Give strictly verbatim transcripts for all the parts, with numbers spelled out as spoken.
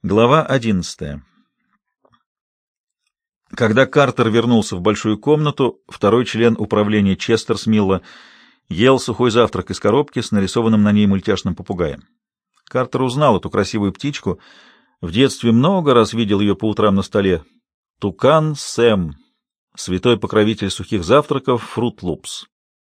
Глава одиннадцатая. Когда Картер вернулся в большую комнату, второй член управления Честер Смилла ел сухой завтрак из коробки с нарисованным на ней мультяшным попугаем. Картер узнал эту красивую птичку. В детстве много раз видел ее по утрам на столе. Тукан Сэм, святой покровитель сухих завтраков, Fruit Loops.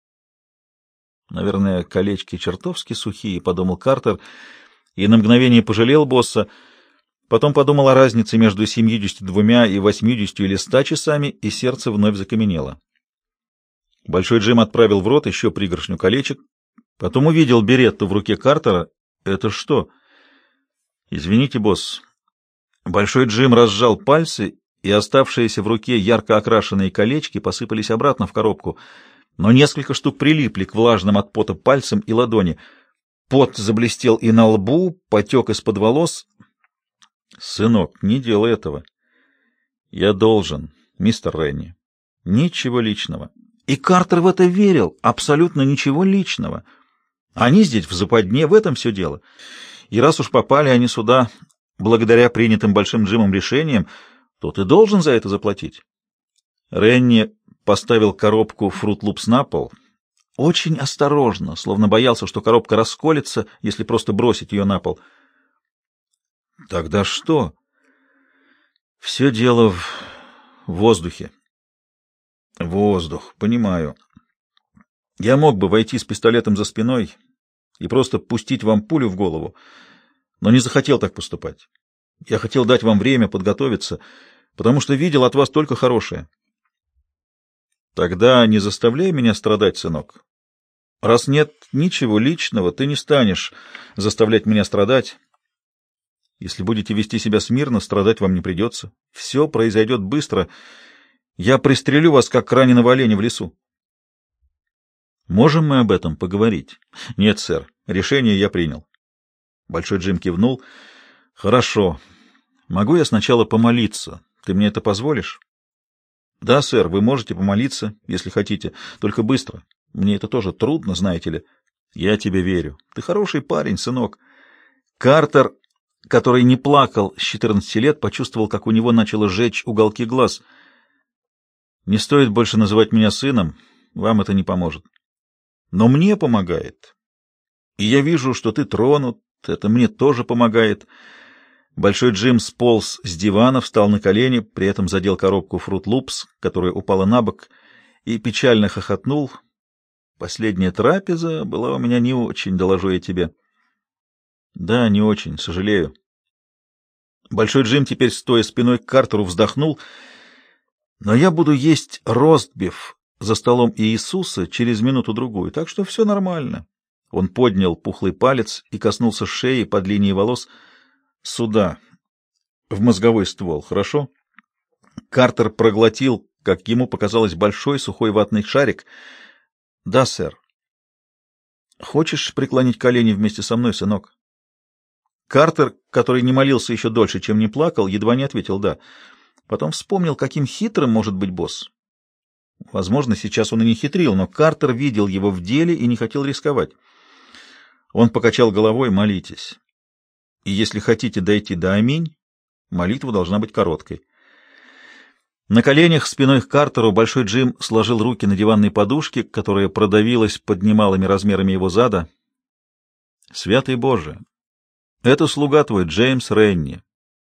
Наверное, колечки чертовски сухие, — подумал Картер, и на мгновение пожалел босса. Потом подумал о разнице между семьюдесятью двумя и восьмидесятью или ста часами, и сердце вновь закаменело. Большой Джим отправил в рот еще пригоршню колечек, потом увидел беретту в руке Картера. Это что? Извините, босс. Большой Джим разжал пальцы, и оставшиеся в руке ярко окрашенные колечки посыпались обратно в коробку, но несколько штук прилипли к влажным от пота пальцам и ладони. Пот заблестел и на лбу, потек из-под волос. «Сынок, не делай этого. Я должен, мистер Ренни. Ничего личного». И Картер в это верил. Абсолютно ничего личного. Они здесь в западне, в этом все дело. И раз уж попали они сюда благодаря принятым Большим Джимом решениям, то ты должен за это заплатить. Ренни поставил коробку Fruit Loops на пол. Очень осторожно, словно боялся, что коробка расколется, если просто бросить ее на пол. Тогда что? Все дело в воздухе. Воздух, понимаю. Я мог бы войти с пистолетом за спиной и просто пустить вам пулю в голову, но не захотел так поступать. Я хотел дать вам время подготовиться, потому что видел от вас только хорошее. Тогда не заставляй меня страдать, сынок. Раз нет ничего личного, ты не станешь заставлять меня страдать. Если будете вести себя смирно, страдать вам не придется. Все произойдет быстро. Я пристрелю вас, как раненого оленя в лесу. Можем мы об этом поговорить? Нет, сэр. Решение я принял. Большой Джим кивнул. Хорошо. Могу я сначала помолиться? Ты мне это позволишь? Да, сэр, вы можете помолиться, если хотите. Только быстро. Мне это тоже трудно, знаете ли. Я тебе верю. Ты хороший парень, сынок. Картер, который не плакал с четырнадцати лет, почувствовал, как у него начало жечь уголки глаз. Не стоит больше называть меня сыном, вам это не поможет. Но мне помогает. И я вижу, что ты тронут, это мне тоже помогает. Большой Джим сполз с дивана, встал на колени, при этом задел коробку Fruit Loops, которая упала на бок, и печально хохотнул. Последняя трапеза была у меня не очень, доложу я тебе. Да, не очень, сожалею. Большой Джим, теперь стоя спиной к Картеру, вздохнул. Но я буду есть ростбиф за столом Иисуса через минуту-другую, так что все нормально. Он поднял пухлый палец и коснулся шеи под линией волос. Сюда, в мозговой ствол, хорошо? Картер проглотил, как ему показалось, большой сухой ватный шарик. Да, сэр. Хочешь преклонить колени вместе со мной, сынок? Картер, который не молился еще дольше, чем не плакал, едва не ответил «да». Потом вспомнил, каким хитрым может быть босс. Возможно, сейчас он и не хитрил, но Картер видел его в деле и не хотел рисковать. Он покачал головой: молитесь. И если хотите дойти до аминь, молитва должна быть короткой. На коленях спиной к Картеру Большой Джим сложил руки на диванной подушке, которая продавилась под немалыми размерами его зада. Святый Боже, это слуга твой, Джеймс Ренни.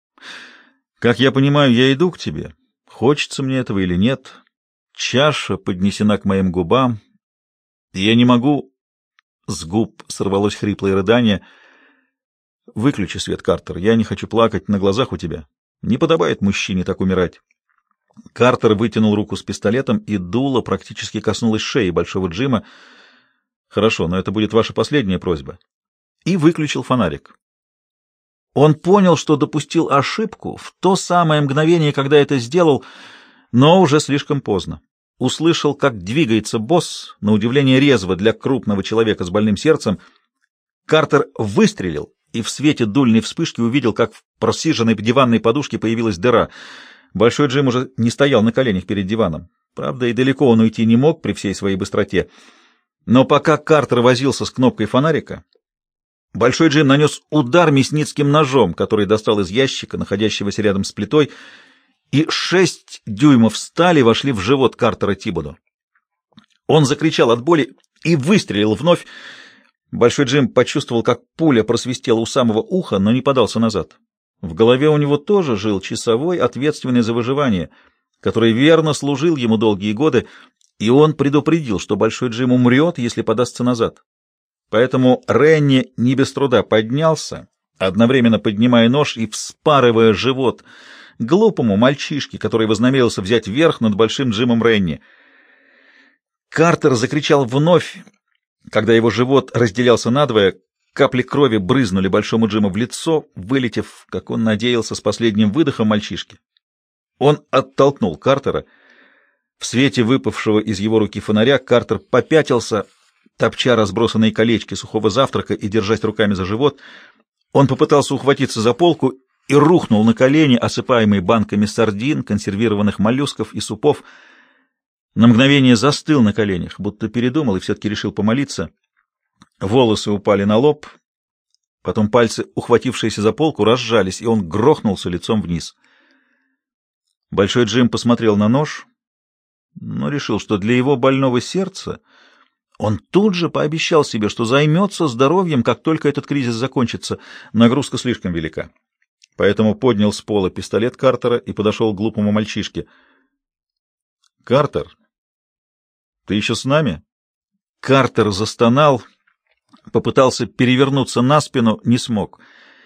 Как я понимаю, я иду к тебе. Хочется мне этого или нет. Чаша поднесена к моим губам, и я не могу... С губ сорвалось хриплое рыдание. Выключи свет, Картер, я не хочу плакать на глазах у тебя. Не подобает мужчине так умирать. Картер вытянул руку с пистолетом, и дуло практически коснулось шеи Большого Джима. Хорошо, но это будет ваша последняя просьба. И выключил фонарик. Он понял, что допустил ошибку в то самое мгновение, когда это сделал, но уже слишком поздно. Услышал, как двигается босс, на удивление резво для крупного человека с больным сердцем. Картер выстрелил, и в свете дульной вспышки увидел, как в просиженной диванной подушке появилась дыра. Большой Джим уже не стоял на коленях перед диваном. Правда, и далеко он уйти не мог при всей своей быстроте. Но пока Картер возился с кнопкой фонарика, Большой Джим нанес удар мясницким ножом, который достал из ящика, находящегося рядом с плитой, и шесть дюймов стали вошли в живот Картера Тибодо. Он закричал от боли и выстрелил вновь. Большой Джим почувствовал, как пуля просвистела у самого уха, но не подался назад. В голове у него тоже жил часовой, ответственный за выживание, который верно служил ему долгие годы, и он предупредил, что Большой Джим умрет, если подастся назад. Поэтому Ренни не без труда поднялся, одновременно поднимая нож и вспарывая живот глупому мальчишке, который вознамерился взять верх над Большим Джимом Ренни. Картер закричал вновь, когда его живот разделялся надвое, капли крови брызнули Большому Джиму в лицо, вылетев, как он надеялся, с последним выдохом мальчишки. Он оттолкнул Картера. В свете выпавшего из его руки фонаря Картер попятился, топча разбросанные колечки сухого завтрака и держась руками за живот. Он попытался ухватиться за полку и рухнул на колени, осыпаемый банками сардин, консервированных моллюсков и супов. На мгновение застыл на коленях, будто передумал и все-таки решил помолиться. Волосы упали на лоб, потом пальцы, ухватившиеся за полку, разжались, и он грохнулся лицом вниз. Большой Джим посмотрел на нож, но решил, что для его больного сердца он тут же пообещал себе, что займется здоровьем, как только этот кризис закончится. Нагрузка слишком велика. Поэтому поднял с пола пистолет Картера и подошел к глупому мальчишке. — Картер, ты еще с нами? Картер застонал, попытался перевернуться на спину, не смог.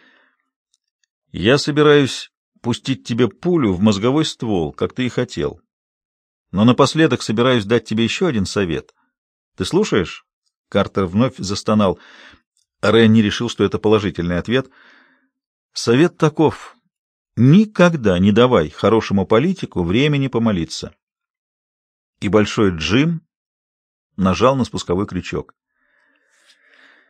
— Я собираюсь пустить тебе пулю в мозговой ствол, как ты и хотел. Но напоследок собираюсь дать тебе еще один совет. Ты слушаешь? Картер вновь застонал. Ренни решил, что это положительный ответ. Совет таков: никогда не давай хорошему политику времени помолиться. И Большой Джим нажал на спусковой крючок.